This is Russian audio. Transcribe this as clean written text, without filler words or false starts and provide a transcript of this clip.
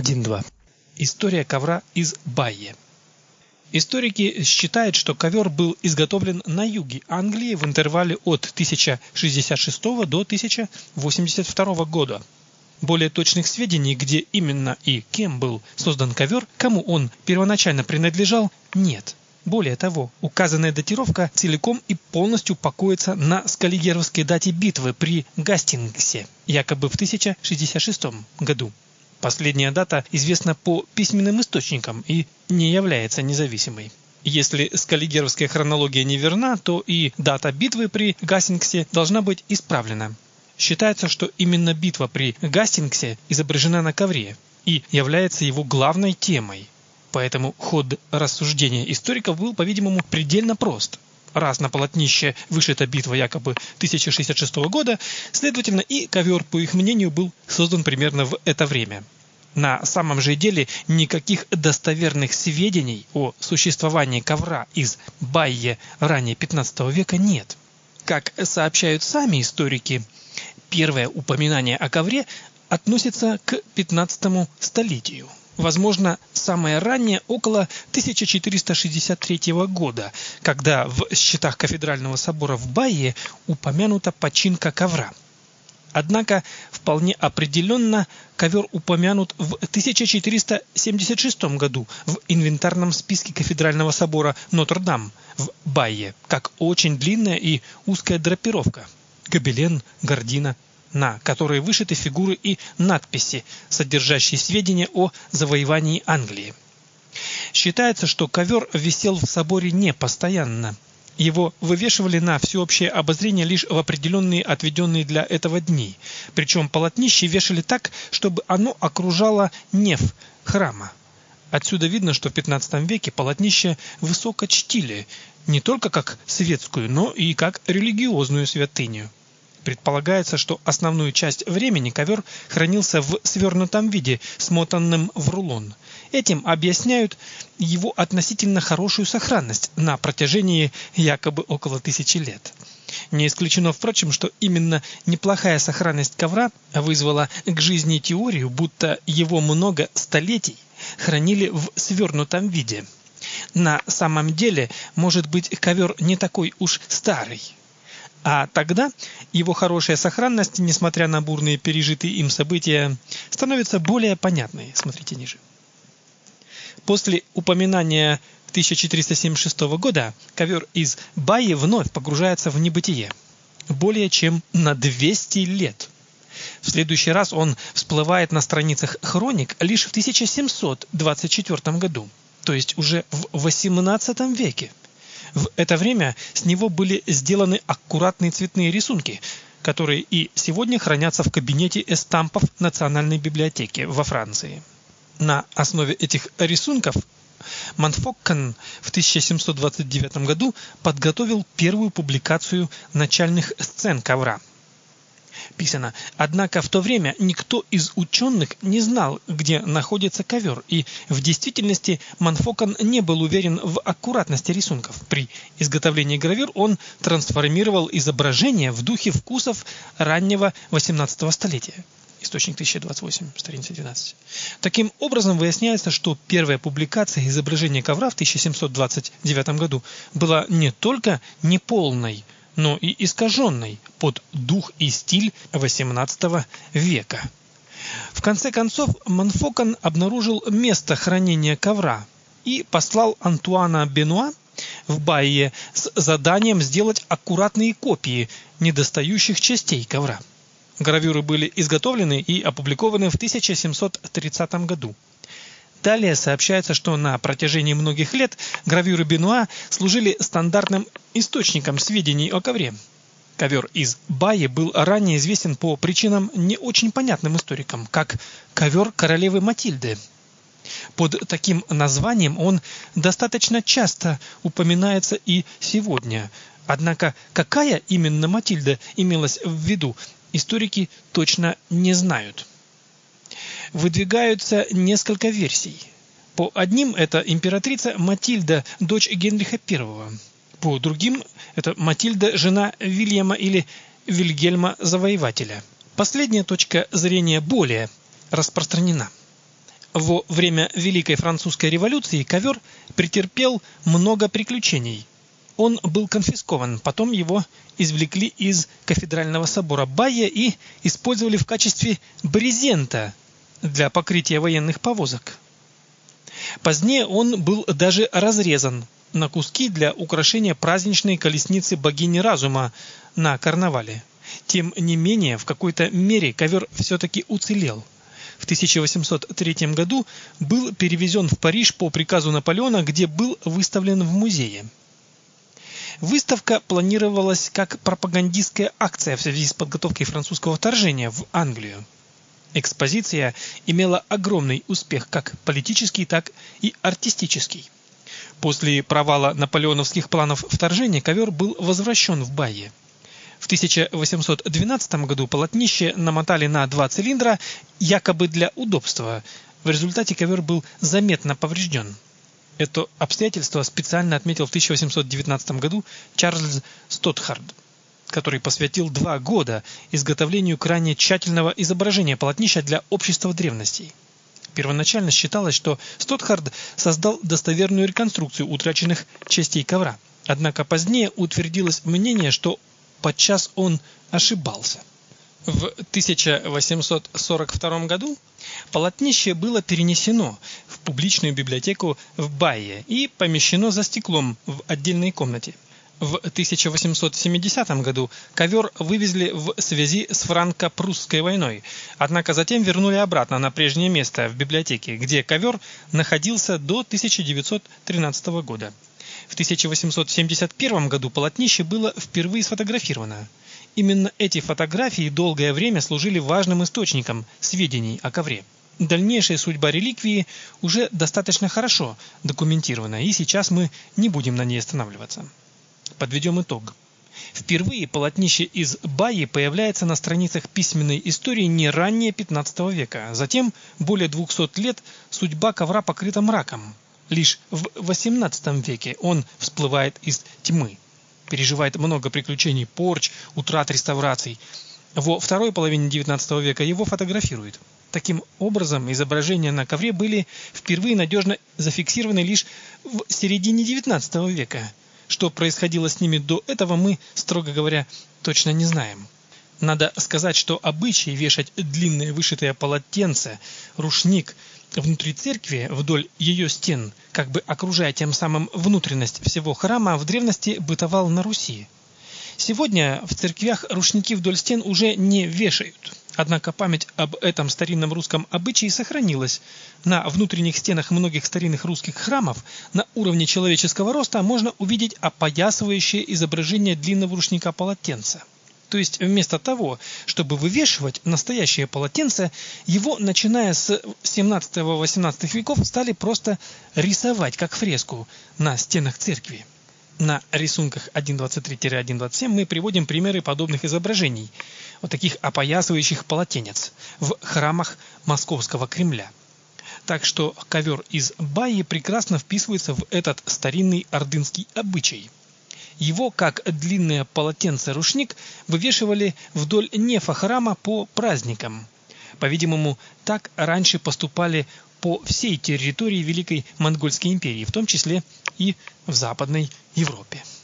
1.2. История ковра из Байе. Историки считают, что ковер был изготовлен на юге Англии в интервале от 1066 до 1082 года. Более точных сведений, где именно и кем был создан ковер, кому он первоначально принадлежал, нет. Более того, указанная датировка целиком и полностью покоится на скаллигеровской дате битвы при Гастингсе, якобы в 1066 году. Последняя дата известна по письменным источникам и не является независимой. Если скаллигеровская хронология неверна, то и дата битвы при Гастингсе должна быть исправлена. Считается, что именно битва при Гастингсе изображена на ковре и является его главной темой. Поэтому ход рассуждения историков был, по-видимому, предельно прост. Раз на полотнище вышита битва якобы 1066 года, следовательно, и ковер, по их мнению, был создан примерно в это время. На самом же деле никаких достоверных сведений о существовании ковра из Байе ранее 15 века нет. Как сообщают сами историки, первое упоминание о ковре относится к 15 столетию. Возможно, самое раннее около 1463 года, когда в счетах кафедрального собора в Байе упомянута починка ковра. Однако вполне определенно ковер упомянут в 1476 году в инвентарном списке кафедрального собора Нотр-Дам в Байе, как очень длинная и узкая драпировка, гобелен, гардина, на которой вышиты фигуры и надписи, содержащие сведения о завоевании Англии. Считается, что ковер висел в соборе не постоянно. Его вывешивали на всеобщее обозрение лишь в определенные отведенные для этого дни. Причем полотнище вешали так, чтобы оно окружало неф храма. Отсюда видно, что в 15 веке полотнище высоко чтили не только как светскую, но и как религиозную святыню. Предполагается, что основную часть времени ковер хранился в свернутом виде, смотанным в рулон. Этим объясняют его относительно хорошую сохранность на протяжении якобы около 1000 лет. Не исключено, впрочем, что именно неплохая сохранность ковра вызвала к жизни теорию, будто его много столетий хранили в свернутом виде. На самом деле, может быть, ковер не такой уж старый. А тогда его хорошая сохранность, несмотря на бурные пережитые им события, становится более понятной. Смотрите ниже. После упоминания 1476 года ковер из Байи вновь погружается в небытие. Более чем на 200 лет. В следующий раз он всплывает на страницах хроник лишь в 1724 году, то есть уже в XVIII веке. В это время с него были сделаны аккуратные цветные рисунки, которые и сегодня хранятся в кабинете эстампов Национальной библиотеки во Франции. На основе этих рисунков Монфоккан в 1729 году подготовил первую публикацию начальных сцен ковра. Писано: однако в то время никто из ученых не знал, где находится ковер, и в действительности Монфоккан не был уверен в аккуратности рисунков. При изготовлении гравюр он трансформировал изображение в духе вкусов раннего 18 столетия. Источник 1028, страница 12. Таким образом, выясняется, что первая публикация изображения ковра в 1729 году была не только неполной, но и искаженной под дух и стиль XVIII века. В конце концов, Монфоккан обнаружил место хранения ковра и послал Антуана Бенуа в Байе с заданием сделать аккуратные копии недостающих частей ковра. Гравюры были изготовлены и опубликованы в 1730 году. Далее сообщается, что на протяжении многих лет гравюры Бенуа служили стандартным источником сведений о ковре. Ковер из Байи был ранее известен по причинам не очень понятным историкам, как ковер королевы Матильды. Под таким названием он достаточно часто упоминается и сегодня. Однако какая именно Матильда имелась в виду, историки точно не знают. Выдвигаются несколько версий. По одним это императрица Матильда, дочь Генриха I. По другим это Матильда, жена Вильяма или Вильгельма Завоевателя. Последняя точка зрения более распространена. Во время Великой Французской революции ковер претерпел много приключений. Он был конфискован, потом его извлекли из кафедрального собора Байе и использовали в качестве брезента для покрытия военных повозок. Позднее он был даже разрезан на куски для украшения праздничной колесницы богини разума на карнавале. Тем не менее, в какой-то мере ковер все-таки уцелел. В 1803 году был перевезен в Париж по приказу Наполеона, где был выставлен в музее. Выставка планировалась как пропагандистская акция в связи с подготовкой французского вторжения в Англию. Экспозиция имела огромный успех как политический, так и артистический. После провала наполеоновских планов вторжения ковер был возвращен в Байе. В 1812 году полотнище намотали на 2 цилиндра, якобы для удобства. В результате ковер был заметно поврежден. Это обстоятельство специально отметил в 1819 году Чарльз Стотхард, который посвятил 2 года изготовлению крайне тщательного изображения полотнища для общества древностей. Первоначально считалось, что Стотхард создал достоверную реконструкцию утраченных частей ковра. Однако позднее утвердилось мнение, что подчас он ошибался. В 1842 году полотнище было перенесено в публичную библиотеку в Байе и помещено за стеклом в отдельной комнате. В 1870 году ковер вывезли в связи с франко-прусской войной, однако затем вернули обратно на прежнее место в библиотеке, где ковер находился до 1913 года. В 1871 году полотнище было впервые сфотографировано. Именно эти фотографии долгое время служили важным источником сведений о ковре. Дальнейшая судьба реликвии уже достаточно хорошо документирована, и сейчас мы не будем на ней останавливаться. Подведем итог. Впервые полотнище из Байи появляется на страницах письменной истории не ранее 15 века. Затем, более 200 лет, судьба ковра покрыта мраком. Лишь в 18 веке он всплывает из тьмы. Переживает много приключений, порч, утрат, реставраций. Во второй половине 19 века его фотографируют. Таким образом, изображения на ковре были впервые надежно зафиксированы лишь в середине 19 века. Что происходило с ними до этого, мы, строго говоря, точно не знаем. Надо сказать, что обычай вешать длинное вышитое полотенце, рушник внутри церкви вдоль ее стен, как бы окружая тем самым внутренность всего храма, в древности бытовал на Руси. Сегодня в церквях рушники вдоль стен уже не вешают. Однако память об этом старинном русском обычае сохранилась. На внутренних стенах многих старинных русских храмов на уровне человеческого роста можно увидеть опоясывающее изображение длинного рушника полотенца. То есть вместо того, чтобы вывешивать настоящее полотенце, его, начиная с 17-18 веков, стали просто рисовать как фреску на стенах церкви. На рисунках 1.23-1.27 мы приводим примеры подобных изображений, вот таких опоясывающих полотенец в храмах Московского Кремля. Так что ковер из Байи прекрасно вписывается в этот старинный ордынский обычай. Его, как длинное полотенце-рушник, вывешивали вдоль нефа храма по праздникам. По-видимому, так раньше поступали по всей территории Великой Монгольской империи, в том числе и в Западной Европе.